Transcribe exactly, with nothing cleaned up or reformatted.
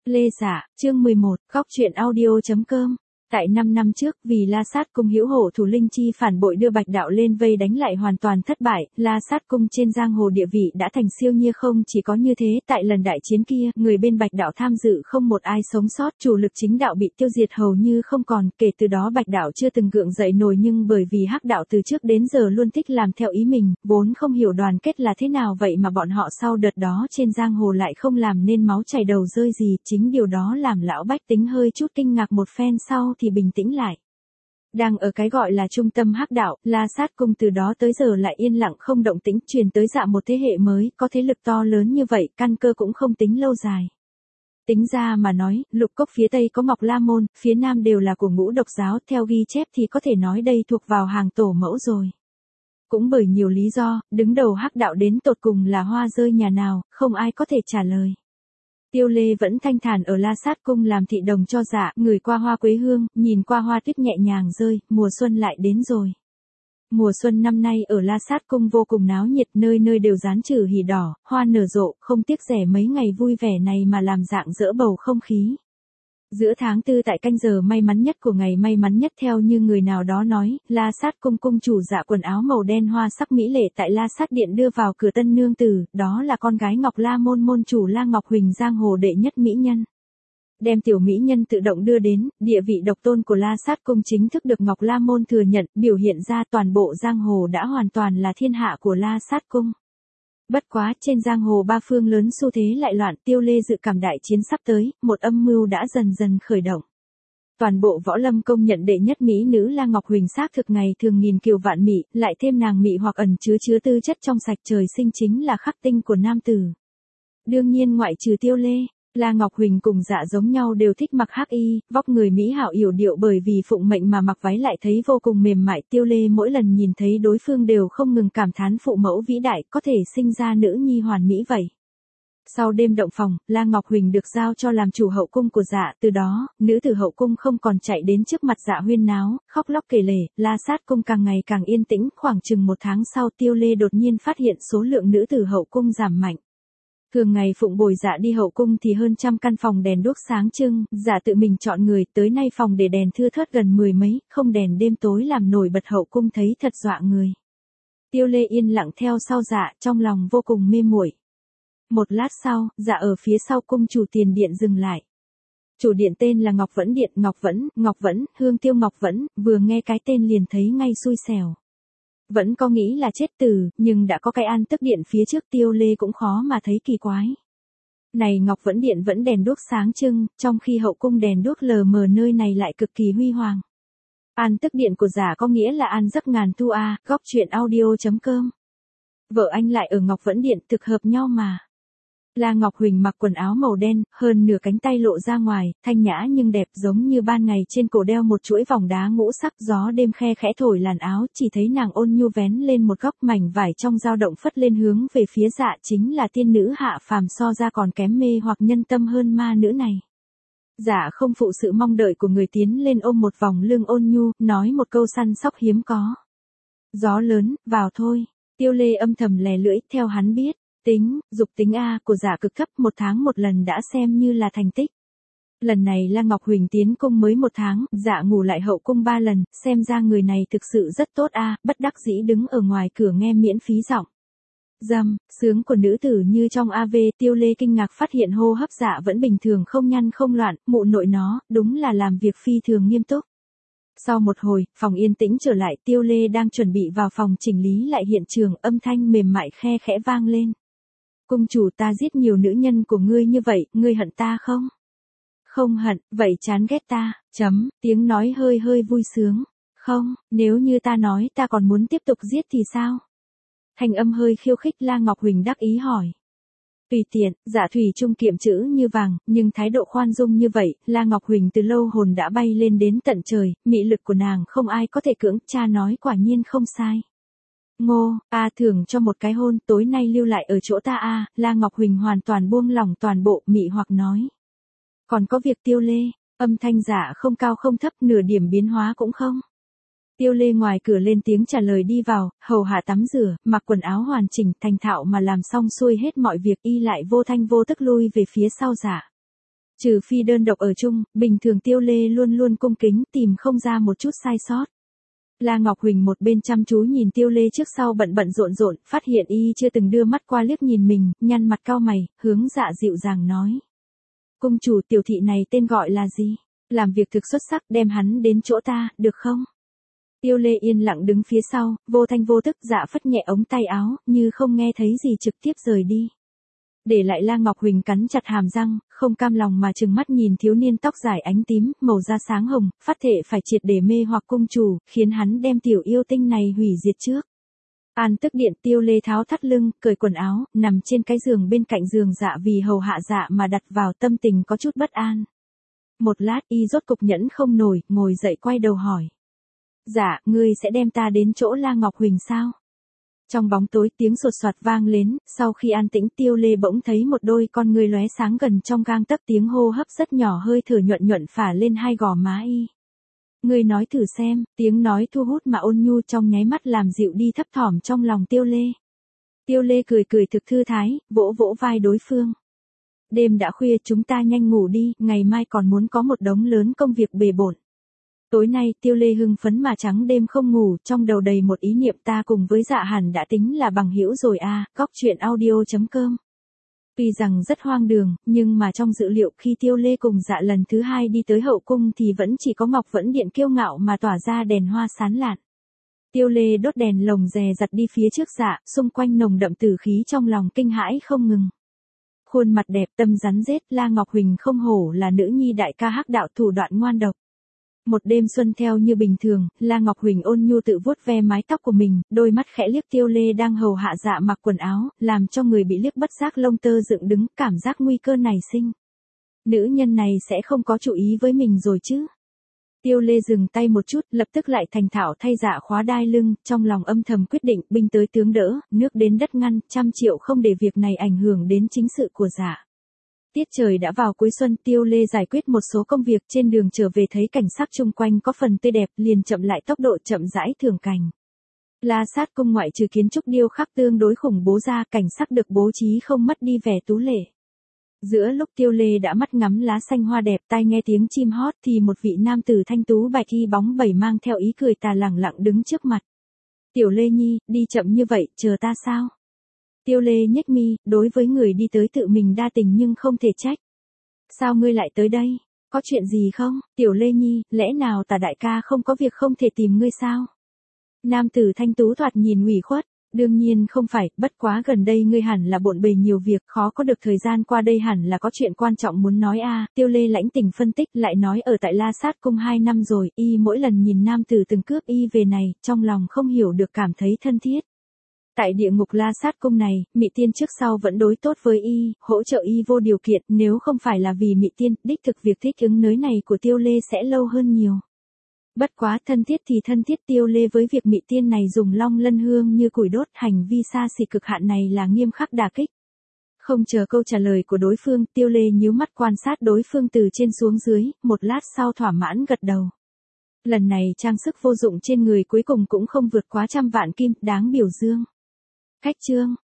Lê Dạ, chương mười một, góc truyện audio.com. Tại năm năm trước, vì La Sát Cung hữu hổ thủ Linh Chi phản bội đưa Bạch Đạo lên vây đánh lại hoàn toàn thất bại, La Sát Cung trên giang hồ địa vị đã thành siêu nhiên. Không chỉ có như thế, tại lần đại chiến kia, người bên Bạch Đạo tham dự không một ai sống sót, chủ lực chính đạo bị tiêu diệt hầu như không còn. Kể từ đó Bạch Đạo chưa từng gượng dậy nổi, nhưng bởi vì Hắc Đạo từ trước đến giờ luôn thích làm theo ý mình, vốn không hiểu đoàn kết là thế nào, vậy mà bọn họ sau đợt đó trên giang hồ lại không làm nên máu chảy đầu rơi gì. Chính điều đó làm lão bách tính hơi chút kinh ngạc. Một phen sau thì bình tĩnh lại. Đang ở cái gọi là trung tâm Hắc Đạo, La Sát Cung từ đó tới giờ lại yên lặng không động tĩnh, truyền tới Dạ một thế hệ mới, có thế lực to lớn như vậy, căn cơ cũng không tính lâu dài. Tính ra mà nói, Lục Cốc phía Tây có Ngọc La Môn, phía Nam đều là của Ngũ Độc Giáo, theo ghi chép thì có thể nói đây thuộc vào hàng tổ mẫu rồi. Cũng bởi nhiều lý do, đứng đầu Hắc Đạo đến tột cùng là hoa rơi nhà nào, không ai có thể trả lời. Tiêu Lê vẫn thanh thản ở La Sát Cung làm thị đồng cho Dạ, ngửi qua hoa quế hương, nhìn qua hoa tuyết nhẹ nhàng rơi, mùa xuân lại đến rồi. Mùa xuân năm nay ở La Sát Cung vô cùng náo nhiệt, nơi nơi đều dán chữ hỉ đỏ, hoa nở rộ, không tiếc rẻ mấy ngày vui vẻ này mà làm dạng dỡ bầu không khí. Giữa tháng tư tại canh giờ may mắn nhất của ngày may mắn nhất, theo như người nào đó nói, La Sát Cung cung chủ Dạ quần áo màu đen hoa sắc mỹ lệ tại La Sát Điện đưa vào cửa tân nương tử, đó là con gái Ngọc La Môn môn chủ La Ngọc Huỳnh, giang hồ đệ nhất mỹ nhân. Đem tiểu mỹ nhân tự động đưa đến, địa vị độc tôn của La Sát Cung chính thức được Ngọc La Môn thừa nhận, biểu hiện ra toàn bộ giang hồ đã hoàn toàn là thiên hạ của La Sát Cung. Bất quá, trên giang hồ ba phương lớn xu thế lại loạn, Tiêu Lê dự cảm đại chiến sắp tới, một âm mưu đã dần dần khởi động. Toàn bộ võ lâm công nhận đệ nhất mỹ nữ La Ngọc Huỳnh xác thực ngày thường nghìn kiều vạn mỹ, lại thêm nàng mỹ hoặc ẩn chứa chứa tư chất trong sạch trời sinh, chính là khắc tinh của nam tử. Đương nhiên ngoại trừ Tiêu Lê, La Ngọc Huỳnh cùng Dạ giống nhau đều thích mặc hắc y, vóc người mỹ hảo yểu điệu, bởi vì phụng mệnh mà mặc váy lại thấy vô cùng mềm mại. Tiêu Lê mỗi lần nhìn thấy đối phương đều không ngừng cảm thán phụ mẫu vĩ đại, có thể sinh ra nữ nhi hoàn mỹ vậy. Sau đêm động phòng, La Ngọc Huỳnh được giao cho làm chủ hậu cung của Dạ, từ đó, nữ tử hậu cung không còn chạy đến trước mặt Dạ huyên náo, khóc lóc kể lể, La Sát Cung càng ngày càng yên tĩnh. Khoảng chừng một tháng sau, Tiêu Lê đột nhiên phát hiện số lượng nữ tử hậu cung giảm mạnh. Thường ngày phụng bồi Dạ đi hậu cung thì hơn trăm căn phòng đèn đuốc sáng trưng, Dạ tự mình chọn người, tới nay phòng để đèn thưa thớt gần mười mấy, không đèn đêm tối làm nổi bật hậu cung, thấy thật dọa người. Tiêu Lê yên lặng theo sau Dạ, trong lòng vô cùng mê muội. Một lát sau, Dạ ở phía sau cung chủ tiền điện dừng lại. Chủ điện tên là Ngọc Vẫn Điện, Ngọc Vẫn, Ngọc Vẫn, Hương Tiêu Ngọc Vẫn, vừa nghe cái tên liền thấy ngay xui xẻo. Vẫn có nghĩ là chết từ, nhưng đã có cái an tức điện phía trước, Tiêu Lê cũng khó mà thấy kỳ quái. Này Ngọc Vẫn Điện vẫn đèn đuốc sáng trưng, trong khi hậu cung đèn đuốc lờ mờ, nơi này lại cực kỳ huy hoàng. An tức điện của Dạ có nghĩa là an giấc ngàn thu a, góc truyện audio.com. Vợ anh lại ở Ngọc Vẫn Điện, thực hợp nhau mà. La Ngọc Huỳnh mặc quần áo màu đen, hơn nửa cánh tay lộ ra ngoài, thanh nhã nhưng đẹp, giống như ban ngày, trên cổ đeo một chuỗi vòng đá ngũ sắc, gió đêm khe khẽ thổi làn áo, chỉ thấy nàng ôn nhu vén lên một góc, mảnh vải trong dao động phất lên hướng về phía Dạ, chính là tiên nữ hạ phàm, so ra còn kém mê hoặc nhân tâm hơn ma nữ này. Dạ không phụ sự mong đợi của người, tiến lên ôm một vòng lưng ôn nhu, nói một câu săn sóc hiếm có. Gió lớn, vào thôi. Tiêu Lê âm thầm lè lưỡi, theo hắn biết. Tính, dục tính A của Dạ cực thấp, một tháng một lần đã xem như là thành tích. Lần này La Ngọc Huỳnh tiến cung mới một tháng, Dạ ngủ lại hậu cung ba lần, xem ra người này thực sự rất tốt A, bất đắc dĩ đứng ở ngoài cửa nghe miễn phí giọng dâm, sướng của nữ tử như trong a vê. Tiêu Lê kinh ngạc phát hiện hô hấp Dạ vẫn bình thường, không nhăn không loạn, mụ nội nó, đúng là làm việc phi thường nghiêm túc. Sau một hồi, phòng yên tĩnh trở lại, Tiêu Lê đang chuẩn bị vào phòng chỉnh lý lại hiện trường, âm thanh mềm mại khe khẽ vang lên. Cung chủ, ta giết nhiều nữ nhân của ngươi như vậy, ngươi hận ta không? Không hận, vậy chán ghét ta, chấm, tiếng nói hơi hơi vui sướng. Không, nếu như ta nói ta còn muốn tiếp tục giết thì sao? Thanh âm hơi khiêu khích. La Ngọc Huỳnh đắc ý hỏi. Tùy tiện, Dạ thủy chung kiệm chữ như vàng, nhưng thái độ khoan dung như vậy, La Ngọc Huỳnh từ lâu hồn đã bay lên đến tận trời, mị lực của nàng không ai có thể cưỡng, cha nói quả nhiên không sai. Ngô, a thưởng cho một cái hôn, tối nay lưu lại ở chỗ ta a. La Ngọc Huỳnh hoàn toàn buông lỏng toàn bộ, mị hoặc nói. Còn có việc Tiêu Lê, âm thanh Dạ không cao không thấp, nửa điểm biến hóa cũng không. Tiêu Lê ngoài cửa lên tiếng trả lời, đi vào, hầu hạ tắm rửa, mặc quần áo hoàn chỉnh, thành thạo mà làm xong xuôi hết mọi việc, y lại vô thanh vô tức lui về phía sau Dạ. Trừ phi đơn độc ở chung, bình thường Tiêu Lê luôn luôn cung kính, tìm không ra một chút sai sót. La Ngọc Huỳnh một bên chăm chú nhìn Tiêu Lê trước sau bận bận rộn rộn, phát hiện y chưa từng đưa mắt qua liếc nhìn mình, nhăn mặt cau mày, hướng Dạ dịu dàng nói. Cung chủ, tiểu thị này tên gọi là gì? Làm việc thực xuất sắc, đem hắn đến chỗ ta, được không? Tiêu Lê yên lặng đứng phía sau, vô thanh vô tức. Dạ phất nhẹ ống tay áo, như không nghe thấy gì trực tiếp rời đi. Để lại La Ngọc Huỳnh cắn chặt hàm răng, không cam lòng mà trừng mắt nhìn thiếu niên tóc dài ánh tím, màu da sáng hồng, phát thệ phải triệt để mê hoặc cung chủ, khiến hắn đem tiểu yêu tinh này hủy diệt trước. An tức điện. Tiêu Lê tháo thắt lưng, cởi quần áo, nằm trên cái giường bên cạnh giường Dạ vì hầu hạ Dạ mà đặt vào, tâm tình có chút bất an. Một lát y rốt cục nhẫn không nổi, ngồi dậy quay đầu hỏi. Dạ, ngươi sẽ đem ta đến chỗ La Ngọc Huỳnh sao? Trong bóng tối tiếng sột soạt vang lên, sau khi an tĩnh Tiêu Lê bỗng thấy một đôi con ngươi lóe sáng gần trong gang tấc, tiếng hô hấp rất nhỏ hơi thở nhuận nhuận phả lên hai gò má y. Ngươi nói thử xem, tiếng nói thu hút mà ôn nhu trong nháy mắt làm dịu đi thấp thỏm trong lòng Tiêu Lê. Tiêu Lê cười cười thực thư thái, vỗ vỗ vai đối phương. Đêm đã khuya, chúng ta nhanh ngủ đi, ngày mai còn muốn có một đống lớn công việc bề bộn. Tối nay Tiêu Lê hưng phấn mà trắng đêm không ngủ, trong đầu đầy một ý niệm, ta cùng với Dạ hẳn đã tính là bằng hữu rồi à. Góc truyện audio chấm com. Tuy rằng rất hoang đường, nhưng mà trong dự liệu khi Tiêu Lê cùng Dạ lần thứ hai đi tới hậu cung thì vẫn chỉ có Ngọc Vẫn Điện kiêu ngạo mà tỏa ra đèn hoa sán lạn. Tiêu Lê đốt đèn lồng dè dặt đi phía trước Dạ, xung quanh nồng đậm tử khí, trong lòng kinh hãi không ngừng. Khuôn mặt đẹp, tâm rắn rết, La Ngọc Huỳnh không hổ là nữ nhi đại ca hắc đạo, thủ đoạn ngoan độc. Một đêm xuân theo như bình thường, La Ngọc Huỳnh ôn nhu tự vuốt ve mái tóc của mình, đôi mắt khẽ liếc Tiêu Lê đang hầu hạ Dạ mặc quần áo, làm cho người bị liếc bất giác lông tơ dựng đứng, cảm giác nguy cơ nảy sinh. Nữ nhân này sẽ không có chủ ý với mình rồi chứ? Tiêu Lê dừng tay một chút, lập tức lại thành thạo thay Dạ khóa đai lưng, trong lòng âm thầm quyết định, binh tới tướng đỡ, nước đến đất ngăn, trăm triệu không để việc này ảnh hưởng đến chính sự của Dạ. Tiết trời đã vào cuối xuân, Tiêu Lê giải quyết một số công việc, trên đường trở về thấy cảnh sắc chung quanh có phần tươi đẹp, liền chậm lại tốc độ, chậm rãi thưởng cảnh. La Sát cung ngoại trừ kiến trúc điêu khắc tương đối khủng bố ra, cảnh sắc được bố trí không mất đi vẻ tú lệ. Giữa lúc Tiêu Lê đã mắt ngắm lá xanh hoa đẹp, tai nghe tiếng chim hót, thì một vị nam tử thanh tú bạch y bóng bẩy mang theo ý cười tà lẳng lặng đứng trước mặt. Tiểu Lê nhi, đi chậm như vậy, chờ ta sao? Tiêu Lê nhếch mi, đối với người đi tới tự mình đa tình nhưng không thể trách. Sao ngươi lại tới đây? Có chuyện gì không? Tiểu Lê nhi, lẽ nào Tà đại ca không có việc không thể tìm ngươi sao? Nam tử thanh tú thoạt nhìn ủy khuất. Đương nhiên không phải, bất quá gần đây ngươi hẳn là bộn bề nhiều việc, khó có được thời gian qua đây, hẳn là có chuyện quan trọng muốn nói a. À. Tiêu Lê lãnh tình phân tích, lại nói ở tại La Sát cung hai năm rồi, y mỗi lần nhìn nam tử từng cướp y về này, trong lòng không hiểu được cảm thấy thân thiết. Tại địa ngục La Sát cung này, Mị Tiên trước sau vẫn đối tốt với y, hỗ trợ y vô điều kiện, nếu không phải là vì Mị Tiên, đích thực việc thích ứng nới này của Tiêu Lê sẽ lâu hơn nhiều. Bất quá thân thiết thì thân thiết, Tiêu Lê với việc Mị Tiên này dùng long lân hương như củi đốt, hành vi xa xỉ cực hạn này là nghiêm khắc đả kích. Không chờ câu trả lời của đối phương, Tiêu Lê nhíu mắt quan sát đối phương từ trên xuống dưới, một lát sau thỏa mãn gật đầu. Lần này trang sức vô dụng trên người cuối cùng cũng không vượt quá trăm vạn kim, đáng biểu dương. Khách chương